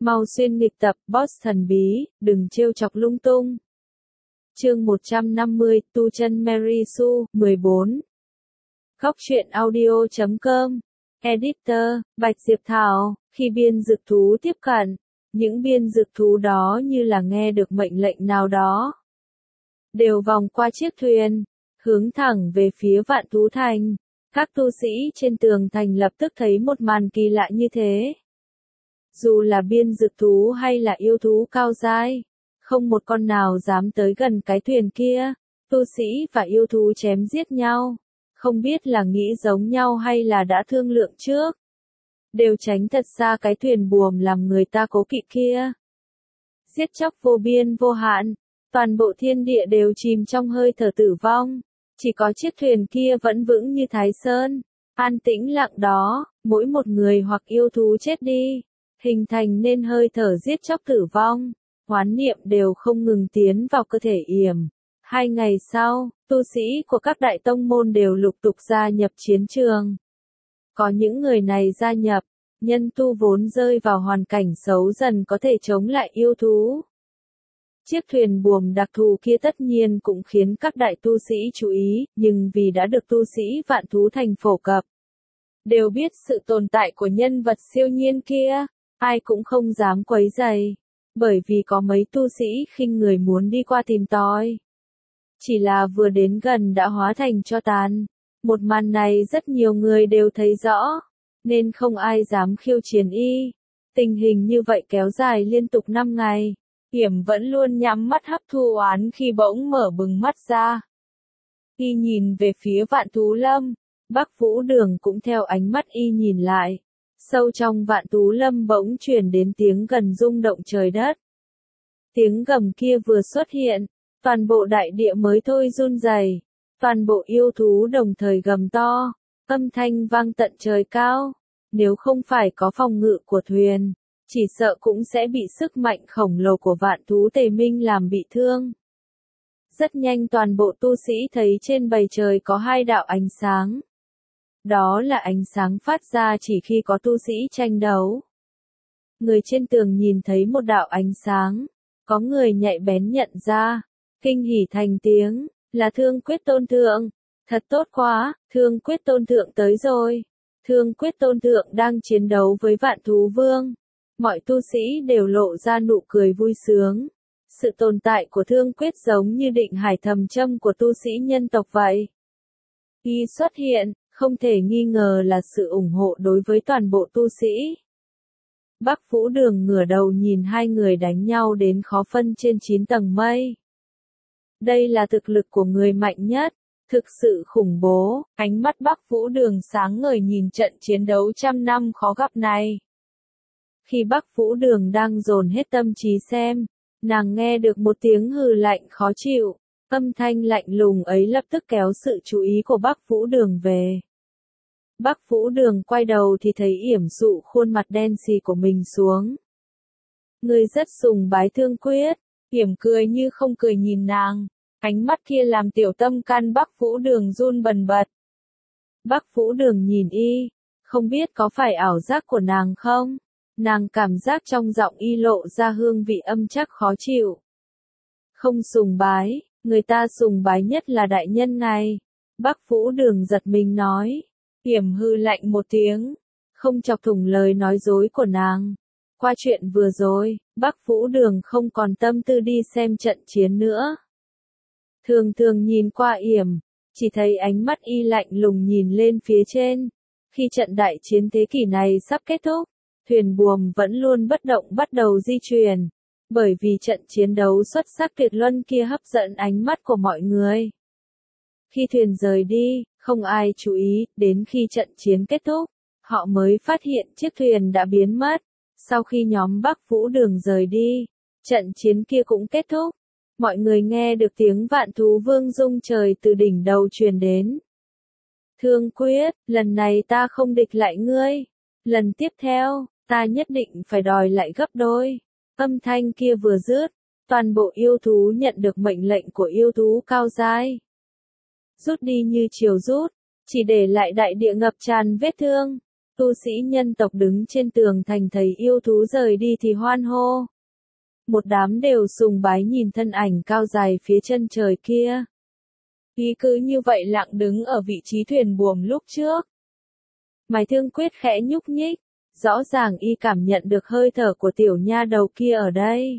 Mau xuyên nghịch tập, boss thần bí, đừng trêu chọc lung tung. Chương 150, tu chân Mary Sue, 14. Góc truyện audio.com. Editor, Bạch Diệp Thảo. Khi biên dược thú tiếp cận, những biên dược thú đó như là nghe được mệnh lệnh nào đó. Đều vòng qua chiếc thuyền, hướng thẳng về phía Vạn Thú Thành. Các tu sĩ trên tường thành lập tức thấy một màn kỳ lạ như thế. Dù là biên dược thú hay là yêu thú cao giai, không một con nào dám tới gần cái thuyền kia. Tu sĩ và yêu thú chém giết nhau, không biết là nghĩ giống nhau hay là đã thương lượng trước. Đều tránh thật xa cái thuyền buồm làm người ta cố kỵ kia. Giết chóc vô biên vô hạn, toàn bộ thiên địa đều chìm trong hơi thở tử vong. Chỉ có chiếc thuyền kia vẫn vững như Thái Sơn, an tĩnh lặng đó, mỗi một người hoặc yêu thú chết đi, hình thành nên hơi thở giết chóc tử vong, hoán niệm đều không ngừng tiến vào cơ thể yểm. 2 ngày sau, tu sĩ của các đại tông môn đều lục tục gia nhập chiến trường. Có những người này gia nhập, nhân tu vốn rơi vào hoàn cảnh xấu dần có thể chống lại yêu thú. Chiếc thuyền buồm đặc thù kia tất nhiên cũng khiến các đại tu sĩ chú ý, nhưng vì đã được tu sĩ Vạn Thú Thành phổ cập, đều biết sự tồn tại của nhân vật siêu nhiên kia, ai cũng không dám quấy rầy, bởi vì có mấy tu sĩ khinh người muốn đi qua tìm tòi. Chỉ là vừa đến gần đã hóa thành tro tàn. Một màn này rất nhiều người đều thấy rõ, nên không ai dám khiêu chiến y. Tình hình như vậy kéo dài liên tục 5 ngày. Yểm vẫn luôn nhắm mắt hấp thu oán khi bỗng mở bừng mắt ra. Y nhìn về phía Vạn Thú Lâm, Bắc Vũ Đường cũng theo ánh mắt y nhìn lại. Sâu trong Vạn Thú Lâm bỗng truyền đến tiếng gần rung động trời đất. Tiếng gầm kia vừa xuất hiện, toàn bộ đại địa mới thôi run rẩy, toàn bộ yêu thú đồng thời gầm to, âm thanh vang tận trời cao. Nếu không phải có phòng ngự của thuyền, chỉ sợ cũng sẽ bị sức mạnh khổng lồ của Vạn Thú Tề Minh làm bị thương. Rất nhanh toàn bộ tu sĩ thấy trên bầu trời có 2 đạo ánh sáng. Đó là ánh sáng phát ra chỉ khi có tu sĩ tranh đấu. Người trên tường nhìn thấy một đạo ánh sáng, có người nhạy bén nhận ra, kinh hỉ thành tiếng, là Thương Quyết Tôn Thượng. Thật tốt quá, Thương Quyết Tôn Thượng tới rồi. Thương Quyết Tôn Thượng đang chiến đấu với Vạn Thú Vương. Mọi tu sĩ đều lộ ra nụ cười vui sướng. Sự tồn tại của Thương Quyết giống như định hải thầm châm của tu sĩ nhân tộc vậy. Y xuất hiện, không thể nghi ngờ là sự ủng hộ đối với toàn bộ tu sĩ. Bắc Vũ Đường ngửa đầu nhìn 2 người đánh nhau đến khó phân trên 9 tầng mây. Đây là thực lực của người mạnh nhất, thực sự khủng bố. Ánh mắt Bắc Vũ Đường sáng ngời nhìn trận chiến đấu trăm năm khó gặp này. Khi Bắc Vũ Đường đang dồn hết tâm trí xem, nàng nghe được một tiếng hừ lạnh khó chịu. Âm thanh lạnh lùng ấy lập tức kéo sự chú ý của Bắc Vũ Đường về. Bắc Vũ Đường quay đầu thì thấy Yểm dụ khuôn mặt đen xì của mình xuống. Người rất sùng bái Thương Quyết. Yểm cười như không cười nhìn nàng, ánh mắt kia làm tiểu tâm can Bắc Vũ Đường run bần bật. Bắc Vũ Đường nhìn y, không biết có phải ảo giác của nàng không? Nàng cảm giác trong giọng y lộ ra hương vị âm chắc khó chịu. Không sùng bái, người ta sùng bái nhất là đại nhân ngài. Bắc Vũ Đường giật mình nói. Yểm hư lạnh một tiếng, không chọc thủng lời nói dối của nàng. Qua chuyện vừa rồi, Bắc Vũ Đường không còn tâm tư đi xem trận chiến nữa. Thường thường nhìn qua Yểm, chỉ thấy ánh mắt y lạnh lùng nhìn lên phía trên. Khi trận đại chiến thế kỷ này sắp kết thúc, thuyền buồm vẫn luôn bất động bắt đầu di chuyển, bởi vì trận chiến đấu xuất sắc tuyệt luân kia hấp dẫn ánh mắt của mọi người. Khi thuyền rời đi, không ai chú ý, đến khi trận chiến kết thúc, họ mới phát hiện chiếc thuyền đã biến mất. Sau khi nhóm Bắc Vũ Đường rời đi, trận chiến kia cũng kết thúc. Mọi người nghe được tiếng Vạn Thú Vương rung trời từ đỉnh đầu truyền đến. Thương Quyết, lần này ta không địch lại ngươi. Lần tiếp theo, ta nhất định phải đòi lại gấp đôi. Âm thanh kia vừa dứt, toàn bộ yêu thú nhận được mệnh lệnh của yêu thú cao giai. Rút đi như chiều rút, chỉ để lại đại địa ngập tràn vết thương. tu sĩ nhân tộc đứng trên tường thành thấy yêu thú rời đi thì hoan hô. Một đám đều sùng bái nhìn thân ảnh cao dài phía chân trời kia. Y cứ như vậy lặng đứng ở vị trí thuyền buồm lúc trước. Mày Thương Quyết khẽ nhúc nhích, rõ ràng y cảm nhận được hơi thở của tiểu nha đầu kia ở đây.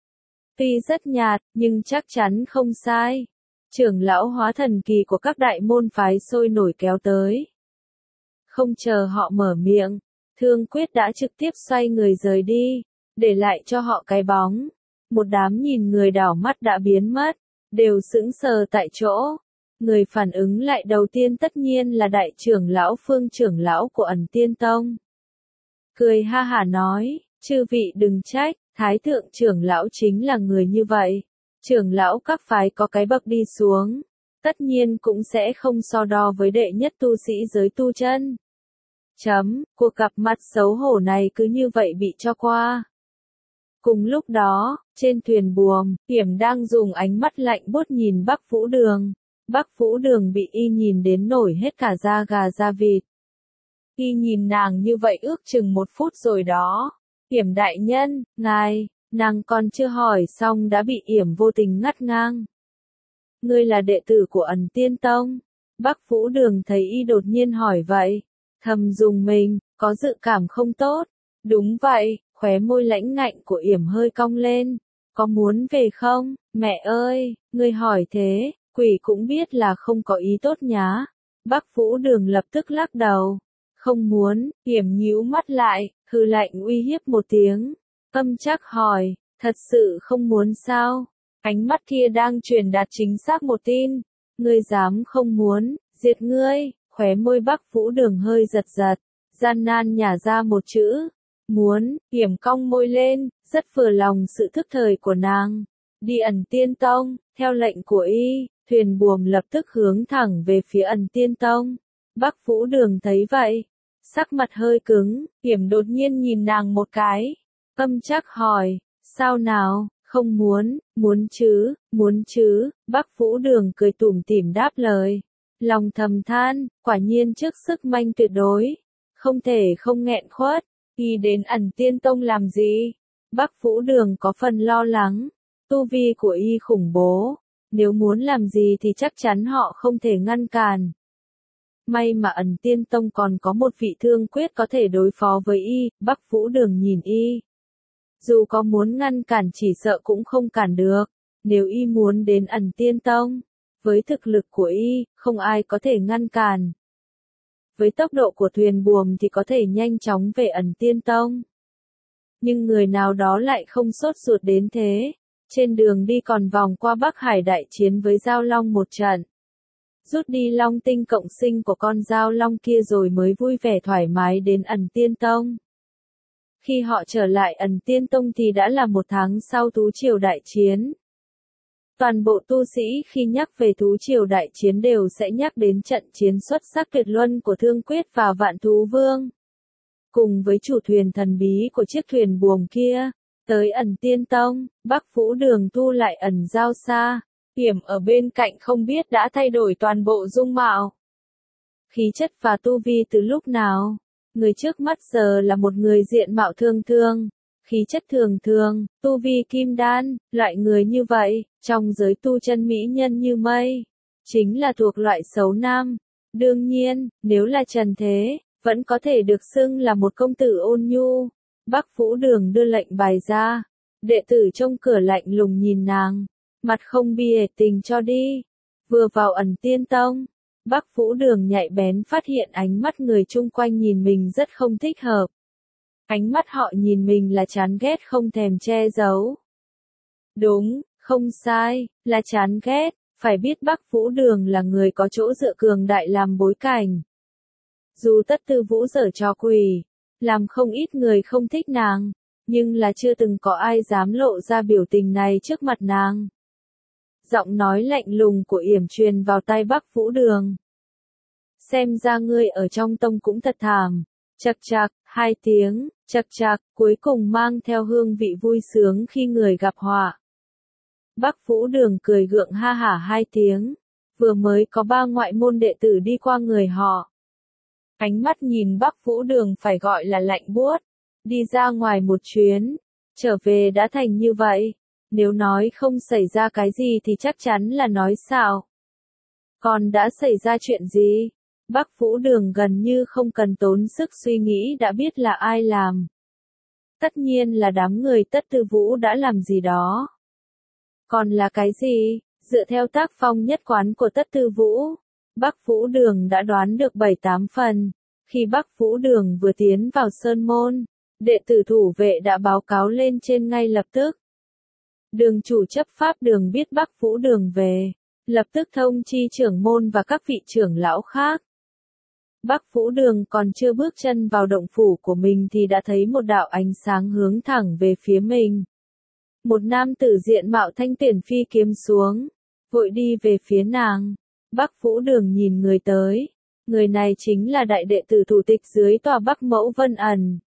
Tuy rất nhạt, nhưng chắc chắn không sai. Trưởng lão hóa thần kỳ của các đại môn phái sôi nổi kéo tới. Không chờ họ mở miệng, Thương Quyết đã trực tiếp xoay người rời đi, để lại cho họ cái bóng. Một đám nhìn người đảo mắt đã biến mất, đều sững sờ tại chỗ. Người phản ứng lại đầu tiên tất nhiên là đại trưởng lão Phương trưởng lão của Ẩn Tiên Tông. Cười ha hả nói, chư vị đừng trách, Thái thượng trưởng lão chính là người như vậy. Trưởng lão các phái có cái bậc đi xuống, tất nhiên cũng sẽ không so đo với đệ nhất tu sĩ giới tu chân. Cuộc gặp mặt xấu hổ này cứ như vậy bị cho qua. Cùng lúc đó, trên thuyền buồm, Hiểm đang dùng ánh mắt lạnh buốt nhìn Bắc Vũ Đường. Bắc Vũ Đường bị y nhìn đến nổi hết cả da gà da vịt. Y nhìn nàng như vậy ước chừng 1 phút rồi đó. Hiểm đại nhân, ngài, nàng còn chưa hỏi xong đã bị Hiểm vô tình ngắt ngang. Ngươi là đệ tử của Ẩn Tiên Tông. Bắc Vũ Đường thấy y đột nhiên hỏi vậy, thầm dùng mình, có dự cảm không tốt. Đúng vậy, khóe môi lãnh ngạnh của Hiểm hơi cong lên. Có muốn về không, mẹ ơi, ngươi hỏi thế, quỷ cũng biết là không có ý tốt nhá. Bắc Vũ Đường lập tức lắc đầu. Không muốn, Hiểm nhíu mắt lại, hừ lạnh uy hiếp một tiếng. Chắc hỏi, thật sự không muốn sao? Ánh mắt kia đang truyền đạt chính xác một tin. Ngươi dám không muốn, diệt ngươi. Khóe môi Bắc Vũ Đường hơi giật giật, gian nan nhả ra một chữ. Muốn, Hiểm cong môi lên, rất vừa lòng sự thức thời của nàng. Đi Ẩn Tiên Tông, theo lệnh của y, thuyền buồm lập tức hướng thẳng về phía Ẩn Tiên Tông. Bắc Vũ Đường thấy vậy, sắc mặt hơi cứng, Hiểm đột nhiên nhìn nàng một cái. Chắc hỏi, sao nào, không muốn, muốn chứ, Bắc Vũ Đường cười tủm tỉm đáp lời. Lòng thầm than, quả nhiên trước sức manh tuyệt đối, không thể không nghẹn khuất. Y đến Ẩn Tiên Tông làm gì? Bắc Vũ Đường có phần lo lắng. Tu vi của y khủng bố. Nếu muốn làm gì thì chắc chắn họ không thể ngăn cản. May mà Ẩn Tiên Tông còn có một vị Thương Quyết có thể đối phó với y. Bắc Vũ Đường nhìn y. Dù có muốn ngăn cản chỉ sợ cũng không cản được. Nếu y muốn đến Ẩn Tiên Tông, với thực lực của y, không ai có thể ngăn cản. Với tốc độ của thuyền buồm thì có thể nhanh chóng về Ẩn Tiên Tông. Nhưng người nào đó lại không sốt ruột đến thế. Trên đường đi còn vòng qua Bắc Hải đại chiến với Giao Long một trận. Rút đi long tinh cộng sinh của con Giao Long kia rồi mới vui vẻ thoải mái đến Ẩn Tiên Tông. Khi họ trở lại Ẩn Tiên Tông thì đã là 1 tháng sau Thú Triều đại chiến. Toàn bộ tu sĩ khi nhắc về Thú Triều đại chiến đều sẽ nhắc đến trận chiến xuất sắc tuyệt luân của Thương Quyết và Vạn Thú Vương. Cùng với chủ thuyền thần bí của chiếc thuyền buồm kia, tới Ẩn Tiên Tông, Bắc Vũ Đường thu lại ẩn giao xa, Hiểm ở bên cạnh không biết đã thay đổi toàn bộ dung mạo. Khí chất và tu vi từ lúc nào? Người trước mắt giờ là một người diện mạo thường thường, khí chất thường thường, tu vi kim đan, loại người như vậy, trong giới tu chân mỹ nhân như mây, chính là thuộc loại xấu nam. Đương nhiên, nếu là trần thế, vẫn có thể được xưng là một công tử ôn nhu. Bắc Vũ Đường đưa lệnh bài ra, đệ tử trông cửa lạnh lùng nhìn nàng, mặt không bìa tình cho đi. Vừa vào Ẩn Tiên Tông, Bắc Vũ Đường nhạy bén phát hiện ánh mắt người chung quanh nhìn mình rất không thích hợp. Ánh mắt họ nhìn mình là chán ghét không thèm che giấu. Đúng, không sai, là chán ghét, phải biết Bắc Vũ Đường là người có chỗ dựa cường đại làm bối cảnh. Dù Tất Tư Vũ giở trò quỷ, làm không ít người không thích nàng, nhưng là chưa từng có ai dám lộ ra biểu tình này trước mặt nàng. Giọng nói lạnh lùng của Yểm truyền vào tai Bắc Vũ Đường. Xem ra ngươi ở trong tông cũng thật thảm. Chạc chạc, 2 tiếng, chạc chạc, cuối cùng mang theo hương vị vui sướng khi người gặp họa. Bắc Vũ Đường cười gượng ha hả 2 tiếng. Vừa mới có 3 ngoại môn đệ tử đi qua người họ. Ánh mắt nhìn Bắc Vũ Đường phải gọi là lạnh buốt. Đi ra ngoài một chuyến, trở về đã thành như vậy. Nếu nói không xảy ra cái gì thì chắc chắn là nói xạo. Còn đã xảy ra chuyện gì? Bắc Vũ Đường gần như không cần tốn sức suy nghĩ đã biết là ai làm. Tất nhiên là đám người Tất Tư Vũ đã làm gì đó. Còn là cái gì? Dựa theo tác phong nhất quán của Tất Tư Vũ, Bắc Vũ Đường đã đoán được 7-8 phần. Khi Bắc Vũ Đường vừa tiến vào sơn môn, đệ tử thủ vệ đã báo cáo lên trên ngay lập tức. Đường chủ chấp pháp đường biết Bắc Vũ Đường về, lập tức thông chi trưởng môn và các vị trưởng lão khác. Bắc Vũ Đường còn chưa bước chân vào động phủ của mình thì đã thấy một đạo ánh sáng hướng thẳng về phía mình. Một nam tử diện mạo thanh tuyển phi kiếm xuống, vội đi về phía nàng. Bắc Vũ Đường nhìn người tới. Người này chính là đại đệ tử thủ tịch dưới tòa Bắc Mẫu Vân Ẩn.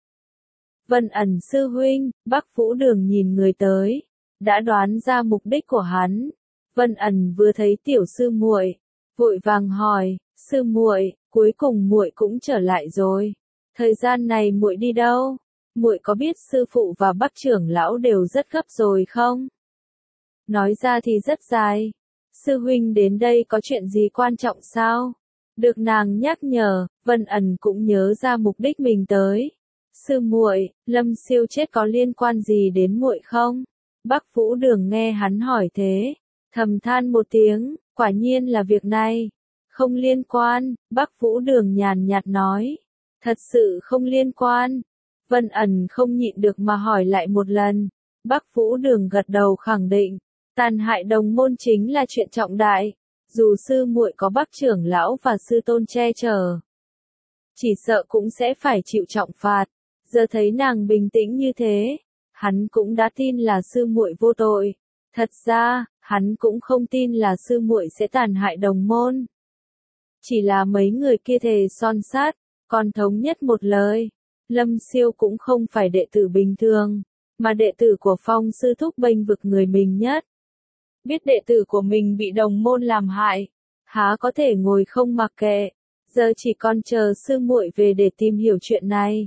Vân Ẩn sư huynh, Bắc Vũ Đường nhìn người tới, đã đoán ra mục đích của hắn. Vân Ẩn vừa thấy tiểu sư muội, vội vàng hỏi, sư muội, cuối cùng muội cũng trở lại rồi. Thời gian này muội đi đâu? Muội có biết sư phụ và Bắc trưởng lão đều rất gấp rồi không? Nói ra thì rất dài. Sư huynh đến đây có chuyện gì quan trọng sao? Được nàng nhắc nhở, Vân Ẩn cũng nhớ ra mục đích mình tới. Sư muội, Lâm Siêu chết có liên quan gì đến muội không? Bắc Vũ Đường nghe hắn hỏi thế, thầm than một tiếng, quả nhiên là việc này. Không liên quan, Bắc Vũ Đường nhàn nhạt nói. Thật sự không liên quan. Vân Ẩn không nhịn được mà hỏi lại một lần. Bắc Vũ Đường gật đầu khẳng định, tàn hại đồng môn chính là chuyện trọng đại. Dù sư muội có Bắc trưởng lão và sư tôn che chở, chỉ sợ cũng sẽ phải chịu trọng phạt. Giờ thấy nàng bình tĩnh như thế, hắn cũng đã tin là sư muội vô tội. Thật ra, hắn cũng không tin là sư muội sẽ tàn hại đồng môn. Chỉ là mấy người kia thề son sát, còn thống nhất một lời. Lâm Siêu cũng không phải đệ tử bình thường, mà đệ tử của Phong sư thúc bênh vực người mình nhất. Biết đệ tử của mình bị đồng môn làm hại, há có thể ngồi không mặc kệ, giờ chỉ còn chờ sư muội về để tìm hiểu chuyện này.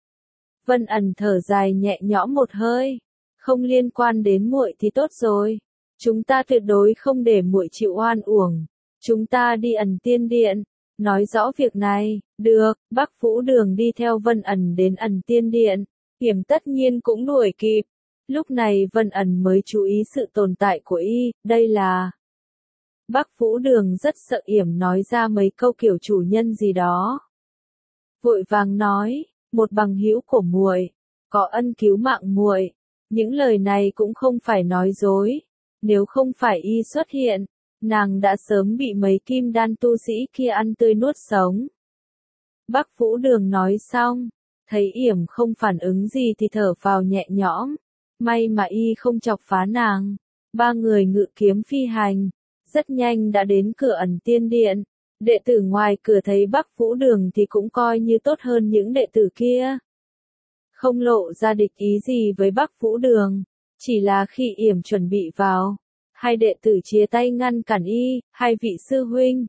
Vân Ẩn thở dài nhẹ nhõm một hơi, không liên quan đến muội thì tốt rồi, chúng ta tuyệt đối không để muội chịu oan uổng, chúng ta đi Ẩn Tiên Điện, nói rõ việc này. Được, Bắc Vũ Đường đi theo Vân Ẩn đến Ẩn Tiên Điện, Yểm tất nhiên cũng đuổi kịp. Lúc này Vân Ẩn mới chú ý sự tồn tại của y, đây là... Bắc Vũ Đường rất sợ Yểm nói ra mấy câu kiểu chủ nhân gì đó. Vội vàng nói, một bằng hữu của muội, có ân cứu mạng muội. Những lời này cũng không phải nói dối. Nếu không phải y xuất hiện, nàng đã sớm bị mấy kim đan tu sĩ kia ăn tươi nuốt sống. Bắc Vũ Đường nói xong, thấy Yểm không phản ứng gì thì thở phào nhẹ nhõm. May mà y không chọc phá nàng. Ba người ngự kiếm phi hành, rất nhanh đã đến cửa Ẩn Tiên Điện. Đệ tử ngoài cửa thấy Bắc Vũ Đường thì cũng coi như tốt hơn những đệ tử kia. Không lộ ra địch ý gì với Bắc Vũ Đường, chỉ là khi Yểm chuẩn bị vào, hai đệ tử chia tay ngăn cản y, hai vị sư huynh.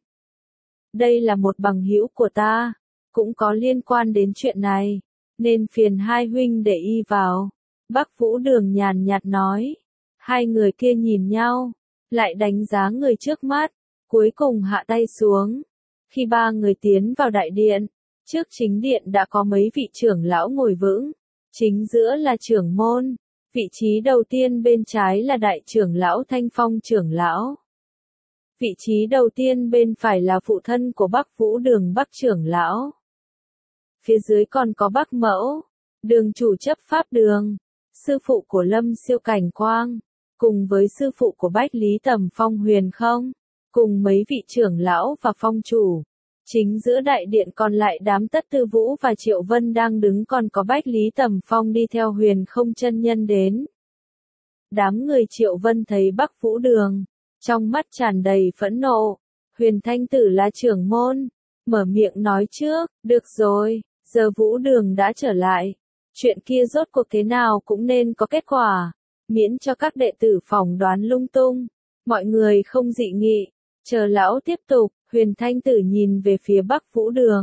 Đây là một bằng hữu của ta, cũng có liên quan đến chuyện này, nên phiền hai huynh để y vào. Bắc Vũ Đường nhàn nhạt nói. Hai người kia nhìn nhau, lại đánh giá người trước mắt, cuối cùng hạ tay xuống. Khi ba người tiến vào đại điện, trước chính điện đã có mấy vị trưởng lão ngồi vững, chính giữa là trưởng môn, vị trí đầu tiên bên trái là đại trưởng lão Thanh Phong trưởng lão. Vị trí đầu tiên bên phải là phụ thân của Bắc Vũ Đường Bắc trưởng lão. Phía dưới còn có Bắc Mẫu, đường chủ chấp pháp đường, sư phụ của Lâm Siêu Cảnh Quang, cùng với sư phụ của Bách Lý Tầm Phong Huyền Không, cùng mấy vị trưởng lão và phong chủ. Chính giữa đại điện còn lại đám Tất Tư Vũ và Triệu Vân đang đứng, còn có Bách Lý Tầm Phong đi theo Huyền Không chân nhân đến. Đám người Triệu Vân thấy Bắc Vũ Đường, trong mắt tràn đầy phẫn nộ. Huyền Thanh Tử là trưởng môn, mở miệng nói trước, được rồi, giờ Vũ Đường đã trở lại. Chuyện kia rốt cuộc thế nào cũng nên có kết quả, miễn cho các đệ tử phỏng đoán lung tung. Mọi người không dị nghị, chờ lão tiếp tục. Huyền Thanh Tử nhìn về phía Bắc Vũ Đường,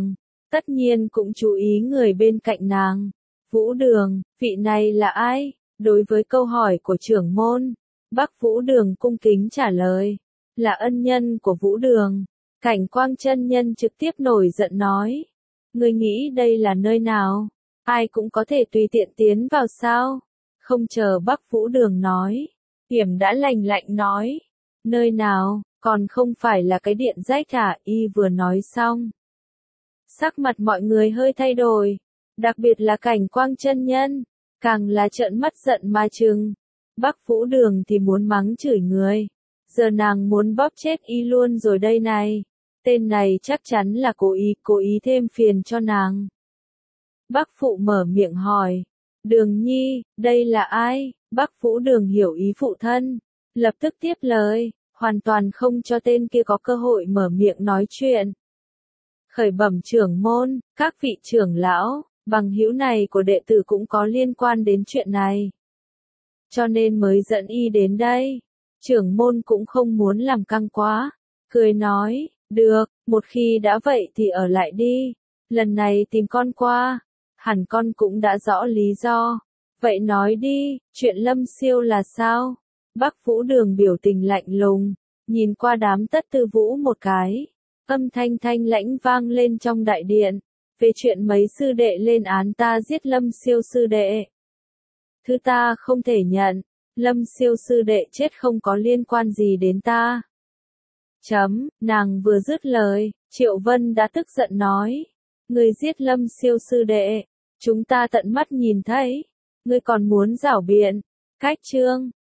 tất nhiên cũng chú ý người bên cạnh nàng. Vũ Đường, vị này là ai? Đối với câu hỏi của trưởng môn, Bắc Vũ Đường cung kính trả lời, là ân nhân của Vũ Đường. Cảnh Quang chân nhân trực tiếp nổi giận nói, ngươi nghĩ đây là nơi nào? Ai cũng có thể tùy tiện tiến vào sao? Không chờ Bắc Vũ Đường nói, Hiểm đã lạnh lạnh nói, nơi nào, còn không phải là cái điện rách à? Y vừa nói xong, sắc mặt mọi người hơi thay đổi, đặc biệt là Cảnh Quang chân nhân, càng là trợn mắt giận mà trừng. Bắc Vũ Đường thì muốn mắng chửi người, giờ nàng muốn bóp chết Y luôn rồi đây này. Tên này chắc chắn là cố ý thêm phiền cho nàng. Bắc Phụ mở miệng hỏi, Đường Nhi, đây là ai? Bắc Vũ Đường hiểu ý phụ thân, lập tức tiếp lời, hoàn toàn không cho tên kia có cơ hội mở miệng nói chuyện. Khởi bẩm trưởng môn, các vị trưởng lão, bằng hữu này của đệ tử cũng có liên quan đến chuyện này, cho nên mới dẫn Y đến đây. Trưởng môn cũng không muốn làm căng quá, cười nói, được, một khi đã vậy thì ở lại đi, lần này tìm con qua, hẳn con cũng đã rõ lý do. Vậy nói đi, chuyện Lâm Siêu là sao? Bắc Vũ Đường biểu tình lạnh lùng, nhìn qua đám Tất Tư Vũ một cái, âm thanh thanh lãnh vang lên trong đại điện, về chuyện mấy sư đệ lên án ta giết Lâm Siêu sư đệ. Thứ ta không thể nhận, Lâm Siêu sư đệ chết không có liên quan gì đến ta. Nàng vừa dứt lời, Triệu Vân đã tức giận nói, ngươi giết Lâm Siêu sư đệ, chúng ta tận mắt nhìn thấy, ngươi còn muốn giảo biện. Cách chương